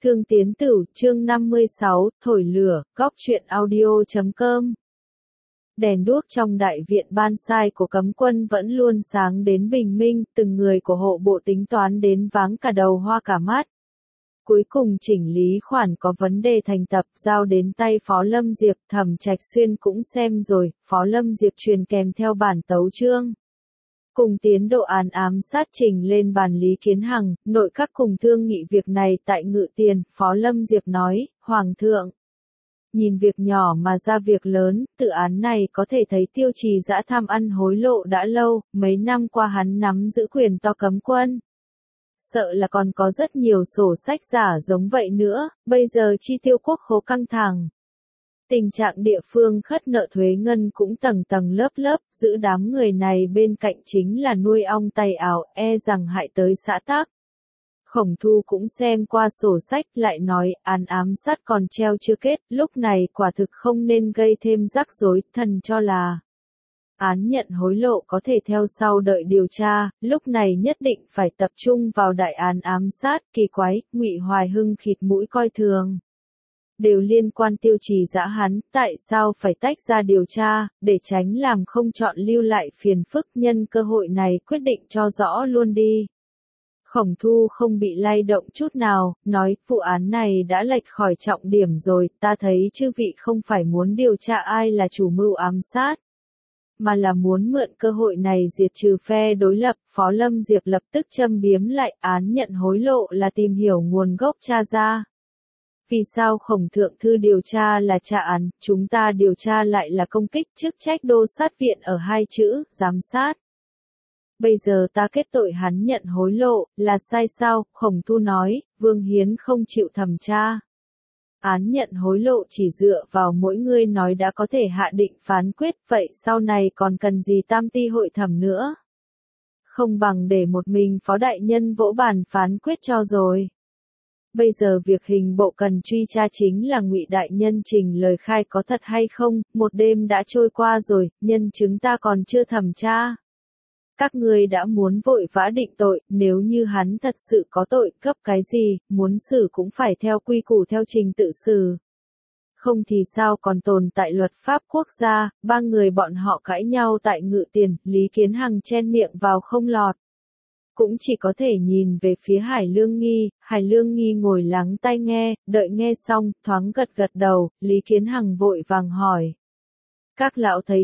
Thương Tiến Tửu, chương 56, thổi lửa, góc truyện audio.com. Đèn đuốc trong đại viện ban sai của cấm quân vẫn luôn sáng đến bình minh, từng người của hộ bộ tính toán đến váng cả đầu hoa cả mắt. Cuối cùng chỉnh lý khoản có vấn đề thành tập giao đến tay Phó Lâm Diệp, Thẩm Trạch Xuyên cũng xem rồi, Phó Lâm Diệp truyền kèm theo bản tấu chương. Cùng tiến độ án ám sát trình lên bàn Lý Kiến Hằng, nội các cùng thương nghị việc này tại Ngự Tiền, Phó Lâm Diệp nói, Hoàng thượng. Nhìn việc nhỏ mà ra việc lớn, tự án này có thể thấy Tiêu Trì Dã tham ăn hối lộ đã lâu, mấy năm qua hắn nắm giữ quyền to cấm quân. Sợ là còn có rất nhiều sổ sách giả giống vậy nữa, bây giờ chi tiêu quốc khố căng thẳng. Tình trạng địa phương khất nợ thuế ngân cũng tầng tầng lớp lớp, giữ đám người này bên cạnh chính là nuôi ong tay ảo, e rằng hại tới xã tắc. Khổng Thu cũng xem qua sổ sách lại nói án ám sát còn treo chưa kết, lúc này quả thực không nên gây thêm rắc rối, thần cho là án nhận hối lộ có thể theo sau đợi điều tra, lúc này nhất định phải tập trung vào đại án ám sát, kỳ quái, Ngụy Hoài Hưng khịt mũi coi thường. Đều liên quan Tiêu Trì Dã hắn, tại sao phải tách ra điều tra, để tránh làm không chọn lưu lại phiền phức, nhân cơ hội này quyết định cho rõ luôn đi. Khổng Thu không bị lay động chút nào, nói, vụ án này đã lệch khỏi trọng điểm rồi, ta thấy chư vị không phải muốn điều tra ai là chủ mưu ám sát, mà là muốn mượn cơ hội này diệt trừ phe đối lập. Phó Lâm Diệp lập tức châm biếm lại, án nhận hối lộ là tìm hiểu nguồn gốc tra ra. Vì sao Khổng Thượng Thư điều tra là tra án, chúng ta điều tra lại là công kích, chức trách đô sát viện ở hai chữ, giám sát. Bây giờ ta kết tội hắn nhận hối lộ, là sai sao? Khổng Thu nói, Vương Hiến không chịu thẩm tra. Án nhận hối lộ chỉ dựa vào mỗi người nói đã có thể hạ định phán quyết, vậy sau này còn cần gì tam ti hội thẩm nữa? Không bằng để một mình Phó Đại Nhân vỗ bàn phán quyết cho rồi. Bây giờ việc hình bộ cần truy tra chính là Ngụy Đại Nhân trình lời khai có thật hay không, một đêm đã trôi qua rồi, nhân chứng ta còn chưa thẩm tra. Các ngươi đã muốn vội vã định tội, nếu như hắn thật sự có tội, cấp cái gì, muốn xử cũng phải theo quy củ theo trình tự xử. Không thì sao còn tồn tại luật pháp quốc gia, ba người bọn họ cãi nhau tại Ngự Tiền, Lý Kiến Hằng chen miệng vào không lọt. Cũng chỉ có thể nhìn về phía Hải Lương Nghi ngồi lắng tai nghe, đợi nghe xong, thoáng gật gật đầu, Lý Kiến Hằng vội vàng hỏi. Các lão thấy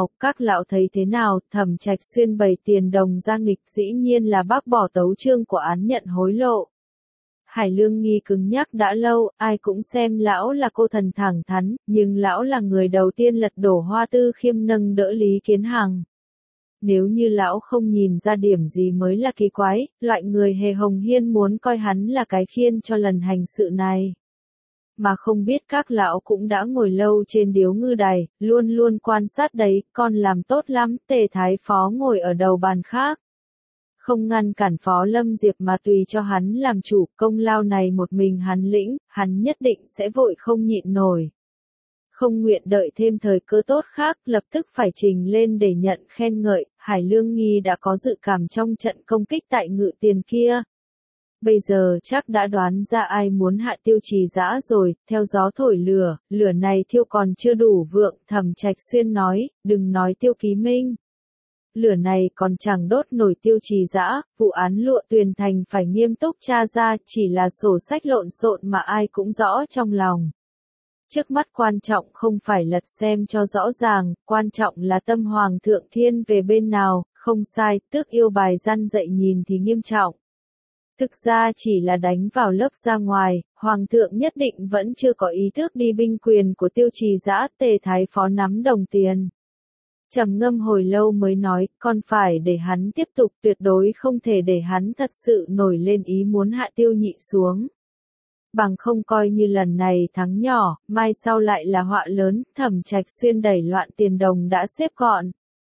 thế nào, Thẩm Trạch Xuyên bày tiền đồng ra nghịch dĩ nhiên là bác bỏ tấu chương của án nhận hối lộ. Hải Lương Nghi cứng nhắc đã lâu, ai cũng xem lão là cô thần thẳng thắn, nhưng lão là người đầu tiên lật đổ Hoa Tư Khiêm nâng đỡ Lý Kiến Hằng. Nếu như lão không nhìn ra điểm gì mới là kỳ quái, loại người hề hồng hiên muốn coi hắn là cái khiên cho lần hành sự này. Mà không biết các lão cũng đã ngồi lâu trên điếu ngư đài, luôn luôn quan sát đấy, con làm tốt lắm, Tề Thái Phó ngồi ở đầu bàn khác. Không ngăn cản Phó Lâm Diệp mà tùy cho hắn làm chủ, công lao này một mình hắn lĩnh, hắn nhất định sẽ vội không nhịn nổi. Không nguyện đợi thêm thời cơ tốt khác, lập tức phải trình lên để nhận khen ngợi, Hải Lương Nghi đã có dự cảm trong trận công kích tại Ngự Tiền kia. Bây giờ chắc đã đoán ra ai muốn hạ Tiêu Trì Dã rồi, theo gió thổi lửa, lửa này thiêu còn chưa đủ vượng, Thẩm Trạch Xuyên nói, đừng nói Tiêu Ký Minh. Lửa này còn chẳng đốt nổi Tiêu Trì Dã, vụ án Lụa Tuyền Thành phải nghiêm túc tra ra, chỉ là sổ sách lộn xộn mà ai cũng rõ trong lòng. Trước mắt quan trọng không phải lật xem cho rõ ràng, quan trọng là tâm Hoàng thượng thiên về bên nào, không sai, tước yêu bài gian dạy nhìn thì nghiêm trọng. Thực ra chỉ là đánh vào lớp ra ngoài, Hoàng thượng nhất định vẫn chưa có ý thức đi binh quyền của Tiêu Trì Dã, Tề Thái Phó nắm đồng tiền. Trầm ngâm hồi lâu mới nói, còn phải để hắn tiếp tục, tuyệt đối không thể để hắn thật sự nổi lên ý muốn hạ Tiêu Nhị xuống. Bằng không coi như lần này thắng nhỏ, mai sau lại là họa lớn, Thẩm Trạch Xuyên đẩy loạn tiền đồng đã xếp gọn.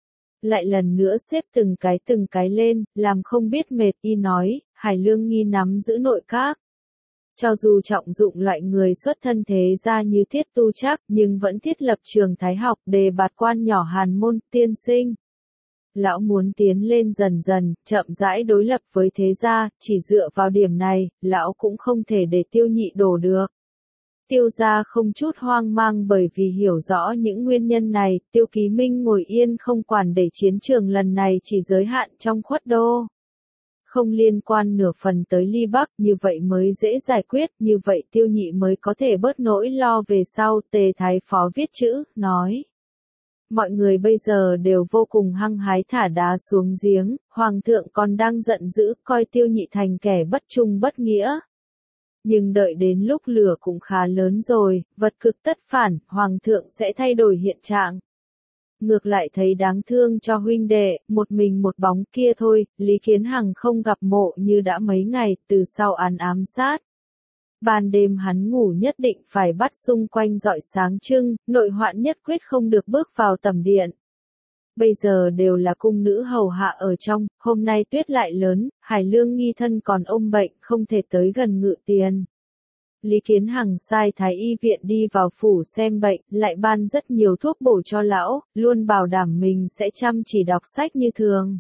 Lại lần nữa xếp từng cái lên, làm không biết mệt, y nói, Hải Lương Nghi nắm giữ nội các. Cho dù trọng dụng loại người xuất thân thế gia như Thiết Tu Trác, nhưng vẫn thiết lập trường thái học, đề bạt quan nhỏ hàn môn, tiên sinh. Lão muốn tiến lên dần dần, chậm rãi đối lập với thế gia, chỉ dựa vào điểm này, lão cũng không thể để Tiêu Nhị đổ được. Tiêu gia không chút hoang mang bởi vì hiểu rõ những nguyên nhân này, Tiêu Ký Minh ngồi yên không quản để chiến trường lần này chỉ giới hạn trong Khuất Đô. Không liên quan nửa phần tới Ly Bắc, như vậy mới dễ giải quyết, như vậy Tiêu Nhị mới có thể bớt nỗi lo về sau. Tề Thái Phó viết chữ, nói. Mọi người bây giờ đều vô cùng hăng hái thả đá xuống giếng, Hoàng thượng còn đang giận dữ, coi Tiêu Nhị thành kẻ bất trung bất nghĩa. Nhưng đợi đến lúc lửa cũng khá lớn rồi, vật cực tất phản, Hoàng thượng sẽ thay đổi hiện trạng. Ngược lại thấy đáng thương cho huynh đệ, một mình một bóng kia thôi, Lý Kiến Hằng không gặp Mộ Như đã mấy ngày, từ sau án ám sát. Ban đêm hắn ngủ nhất định phải bắt xung quanh rọi sáng trưng, nội hoạn nhất quyết không được bước vào tầm điện. Bây giờ đều là cung nữ hầu hạ ở trong, hôm nay tuyết lại lớn, Hải Lương nghi thân còn ôm bệnh, không thể tới gần Ngự Tiền. Lý Kiến Hằng sai Thái Y viện đi vào phủ xem bệnh, lại ban rất nhiều thuốc bổ cho lão, luôn bảo đảm mình sẽ chăm chỉ đọc sách như thường.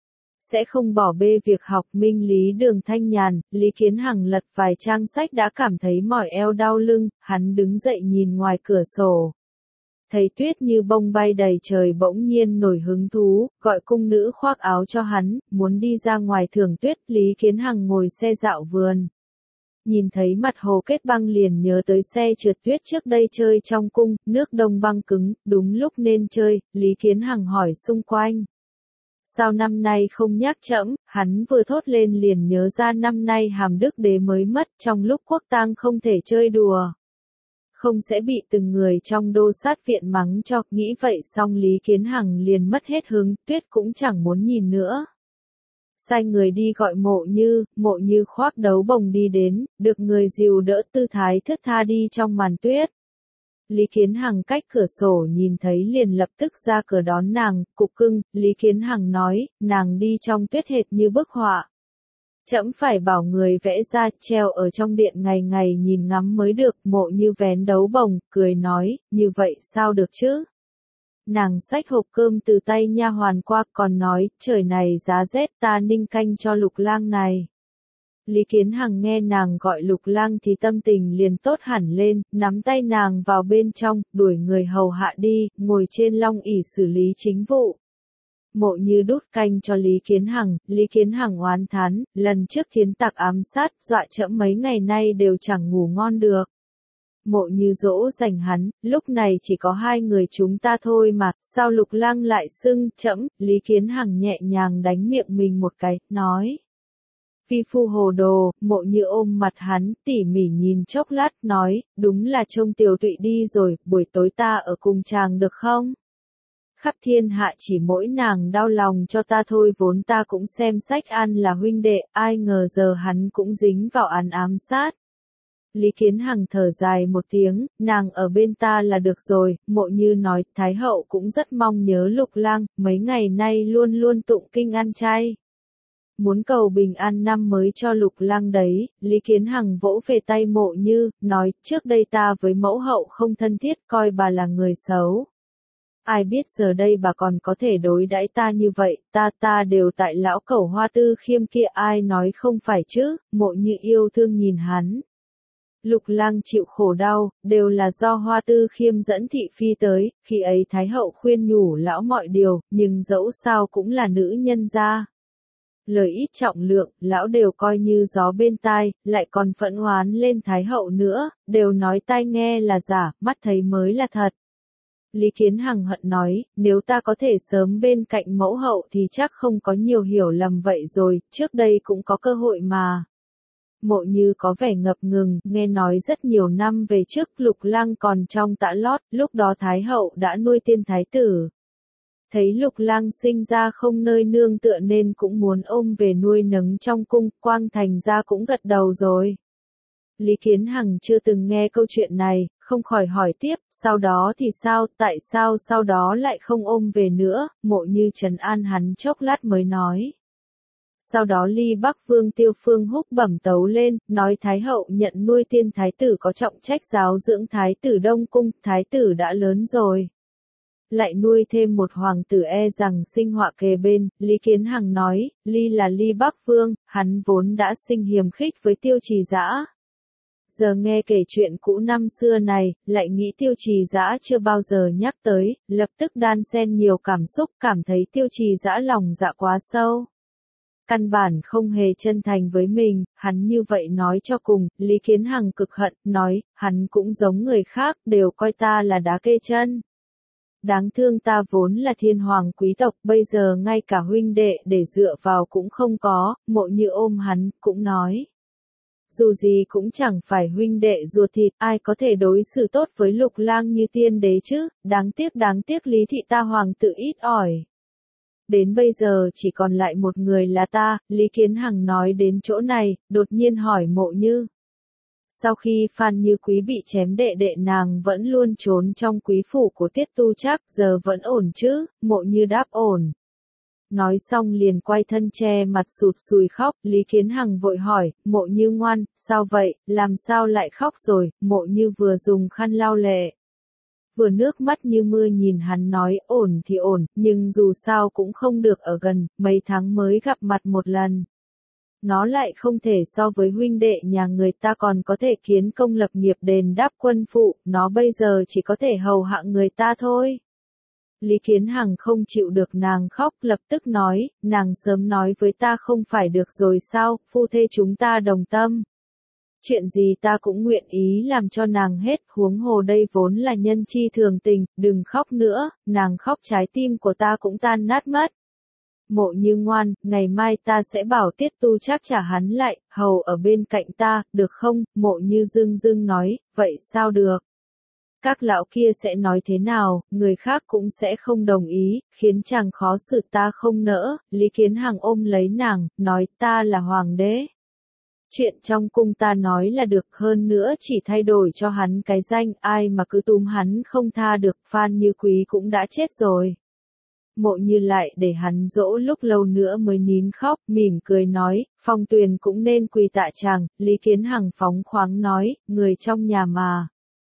Sẽ không bỏ bê việc học. Minh lý đường thanh nhàn, Lý Kiến Hằng lật vài trang sách đã cảm thấy mỏi eo đau lưng, hắn đứng dậy nhìn ngoài cửa sổ. Thấy tuyết như bông bay đầy trời bỗng nhiên nổi hứng thú, gọi cung nữ khoác áo cho hắn, muốn đi ra ngoài thưởng tuyết. Lý Kiến Hằng ngồi xe dạo vườn. Nhìn thấy mặt hồ kết băng liền nhớ tới xe trượt tuyết trước đây chơi trong cung, nước đông băng cứng, đúng lúc nên chơi. Lý Kiến Hằng hỏi xung quanh. Sao năm nay không nhắc trẫm? Hắn vừa thốt lên liền nhớ ra năm nay Hàm Đức Đế mới mất, trong lúc quốc tang không thể chơi đùa. Không sẽ bị từng người trong đô sát viện mắng cho, nghĩ vậy xong Lý Kiến Hằng liền mất hết hứng, tuyết cũng chẳng muốn nhìn nữa. Sai người đi gọi Mộ Như khoác đấu bồng đi đến, được người dìu đỡ tư thái thướt tha đi trong màn tuyết. Lý Kiến Hằng cách cửa sổ nhìn thấy liền lập tức ra cửa đón nàng, cục cưng. Lý Kiến Hằng nói, nàng đi trong tuyết hệt như bức họa. Trẫm phải bảo người vẽ ra, treo ở trong điện ngày ngày nhìn ngắm mới được. Mộ Như vén đấu bồng, cười nói, như vậy sao được chứ? Nàng xách hộp cơm từ tay nha hoàn qua, còn nói, trời này giá rét ta ninh canh cho Lục Lang này. Lý Kiến Hằng nghe nàng gọi Lục Lang thì tâm tình liền tốt hẳn lên, nắm tay nàng vào bên trong, đuổi người hầu hạ đi, ngồi trên long ỷ xử lý chính vụ. Mộ Như đút canh cho Lý Kiến Hằng oán thán, lần trước Thiến Tặc ám sát, dọa trẫm mấy ngày nay đều chẳng ngủ ngon được. Mộ Như dỗ dành hắn, lúc này chỉ có hai người chúng ta thôi mà, sao Lục Lang lại xưng trẫm? Lý Kiến Hằng nhẹ nhàng đánh miệng mình một cái, nói. Phi phu hồ đồ. Mộ Như ôm mặt hắn, tỉ mỉ nhìn chốc lát, nói, đúng là trông Tiểu Tụy đi rồi, buổi tối ta ở cùng chàng được không? Khắp thiên hạ chỉ mỗi nàng đau lòng cho ta thôi, vốn ta cũng xem sách ăn là huynh đệ, ai ngờ giờ hắn cũng dính vào án ám sát. Lý Kiến Hằng thở dài một tiếng, nàng ở bên ta là được rồi. Mộ Như nói, Thái hậu cũng rất mong nhớ Lục Lang, mấy ngày nay luôn luôn tụng kinh ăn chay. Muốn cầu bình an năm mới cho Lục Lang đấy. Lý Kiến Hằng vỗ về tay Mộ Như, nói, trước đây ta với mẫu hậu không thân thiết, coi bà là người xấu. Ai biết giờ đây bà còn có thể đối đãi ta như vậy, ta đều tại lão cẩu Hoa Tư Khiêm kia, ai nói không phải chứ? Mộ Như yêu thương nhìn hắn. Lục Lang chịu khổ đau, đều là do Hoa Tư Khiêm dẫn thị phi tới, khi ấy Thái hậu khuyên nhủ lão mọi điều, nhưng dẫu sao cũng là nữ nhân gia. Lời ít trọng lượng, lão đều coi như gió bên tai, lại còn phẫn oán lên Thái hậu nữa, đều nói tai nghe là giả, mắt thấy mới là thật. Lý Kiến Hằng hận nói, nếu ta có thể sớm bên cạnh mẫu hậu thì chắc không có nhiều hiểu lầm vậy rồi, trước đây cũng có cơ hội mà. Mộ Như có vẻ ngập ngừng, nghe nói rất nhiều năm về trước Lục Lang còn trong tã lót, lúc đó Thái hậu đã nuôi tiên thái tử. Thấy Lục Lang sinh ra không nơi nương tựa nên cũng muốn ôm về nuôi nấng trong cung, Quang Thành ra cũng gật đầu rồi. Lý Kiến Hằng chưa từng nghe câu chuyện này, không khỏi hỏi tiếp, sau đó thì sao, tại sao sau đó lại không ôm về nữa? Mộ Như trấn an hắn chốc lát mới nói. Sau đó Ly Bắc Vương Tiêu Phương Húc bẩm tấu lên, nói Thái hậu nhận nuôi tiên thái tử có trọng trách giáo dưỡng thái tử Đông Cung, thái tử đã lớn rồi. lại nuôi thêm một hoàng tử e rằng sinh họa kề bên, Lý Kiến Hằng nói, Ly là Ly Bắc Vương, hắn vốn đã sinh hiềm khích với Tiêu Trì Dã. Giờ nghe kể chuyện cũ năm xưa này, lại nghĩ Tiêu Trì Dã chưa bao giờ nhắc tới, lập tức đan xen nhiều cảm xúc, cảm thấy Tiêu Trì Dã lòng dạ quá sâu. Căn bản không hề chân thành với mình, hắn như vậy nói cho cùng, Lý Kiến Hằng cực hận, nói, hắn cũng giống người khác, đều coi ta là đá kê chân. Đáng thương ta vốn là thiên hoàng quý tộc, bây giờ ngay cả huynh đệ để dựa vào cũng không có, Mộ Như ôm hắn, cũng nói. Dù gì cũng chẳng phải huynh đệ ruột thịt, ai có thể đối xử tốt với Lục Lang như tiên đế chứ, đáng tiếc Lý thị ta hoàng tự ít ỏi. Đến bây giờ chỉ còn lại một người là ta, Lý Kiến Hằng nói đến chỗ này, đột nhiên hỏi Mộ Như. Sau khi Phan Như Quý bị chém đệ nàng vẫn luôn trốn trong quý phủ của Tiết Tu Trác, giờ vẫn ổn chứ, Mộ Như đáp ổn. Nói xong liền quay thân che mặt sụt sùi khóc, Lý Kiến Hằng vội hỏi, Mộ Như ngoan, sao vậy, làm sao lại khóc rồi, Mộ Như vừa dùng khăn lau lệ. Vừa nước mắt như mưa nhìn hắn nói, ổn thì ổn, nhưng dù sao cũng không được ở gần, mấy tháng mới gặp mặt một lần. Nó lại không thể so với huynh đệ nhà người ta còn có thể kiến công lập nghiệp đền đáp quân phụ, nó bây giờ chỉ có thể hầu hạ người ta thôi. Lý Kiến Hằng không chịu được nàng khóc, lập tức nói, nàng sớm nói với ta không phải được rồi sao, phu thê chúng ta đồng tâm. Chuyện gì ta cũng nguyện ý làm cho nàng hết, huống hồ đây vốn là nhân chi thường tình, đừng khóc nữa, nàng khóc trái tim của ta cũng tan nát mất. Mộ Như ngoan, ngày mai ta sẽ bảo Tiết Tu Trác trả hắn lại, hầu ở bên cạnh ta, được không? Mộ Như dưng nói, vậy sao được? Các lão kia sẽ nói thế nào, người khác cũng sẽ không đồng ý, khiến chàng khó xử ta không nỡ. Lý Kiến Hằng ôm lấy nàng, nói ta là hoàng đế. Chuyện trong cung ta nói là được, hơn nữa chỉ thay đổi cho hắn cái danh, ai mà cứ túm hắn không tha được, Phan Như Quý cũng đã chết rồi. Mộ Như lại để hắn dỗ lúc lâu nữa mới nín khóc, mỉm cười nói, Phong Tuyền cũng nên quỳ tạ chàng. Lý Kiến Hằng phóng khoáng nói, người trong nhà mà.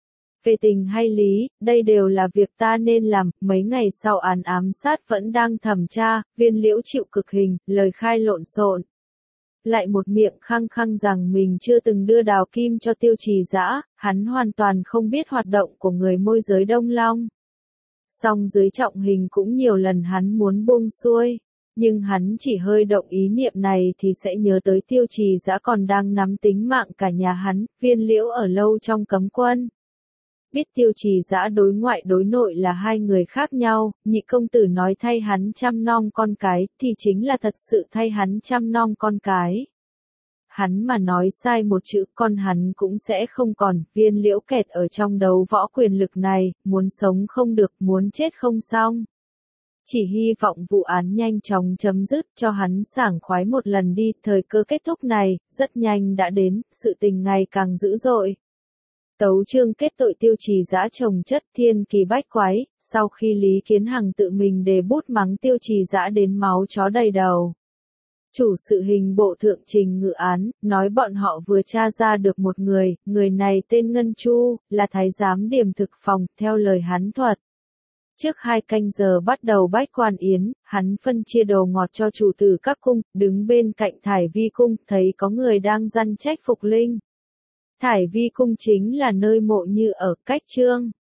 Về tình hay lý, đây đều là việc ta nên làm, mấy ngày sau án ám sát vẫn đang thẩm tra, Viên Liễu chịu cực hình, lời khai lộn xộn. Lại một miệng khăng khăng rằng mình chưa từng đưa đào kim cho Tiêu Trì Dã, hắn hoàn toàn không biết hoạt động của người môi giới Đông Long. Song dưới trọng hình cũng nhiều lần hắn muốn buông xuôi, nhưng hắn chỉ hơi động ý niệm này thì sẽ nhớ tới Tiêu Trì Dã còn đang nắm tính mạng cả nhà hắn, Viên Liễu ở lâu trong cấm quân. Biết Tiêu Trì Dã đối ngoại đối nội là hai người khác nhau, nhị công tử nói thay hắn chăm nom con cái, thì chính là thật sự thay hắn chăm nom con cái. Hắn mà nói sai một chữ con hắn cũng sẽ không còn, Viên Liễu kẹt ở trong đấu võ quyền lực này, muốn sống không được, muốn chết không xong. Chỉ hy vọng vụ án nhanh chóng chấm dứt cho hắn sảng khoái một lần đi, thời cơ kết thúc này, rất nhanh đã đến, sự tình ngày càng dữ dội. Tấu chương kết tội Tiêu Trì Dã chồng chất thiên kỳ bách quái, sau khi Lý Kiến Hằng tự mình đề bút mắng Tiêu Trì Dã đến máu chó đầy đầu. Chủ sự hình bộ thượng trình ngự án, nói bọn họ vừa tra ra được một người này tên Ngân Chu, là thái giám Điềm Thực Phòng, theo lời hắn thuật. Trước 2 canh giờ bắt đầu bách quan yến, hắn phân chia đồ ngọt cho chủ tử các cung, đứng bên cạnh Thải Vi cung, thấy có người đang răn trách Phục Linh. Thải Vi cung chính là nơi Mộ Như ở, cách Trương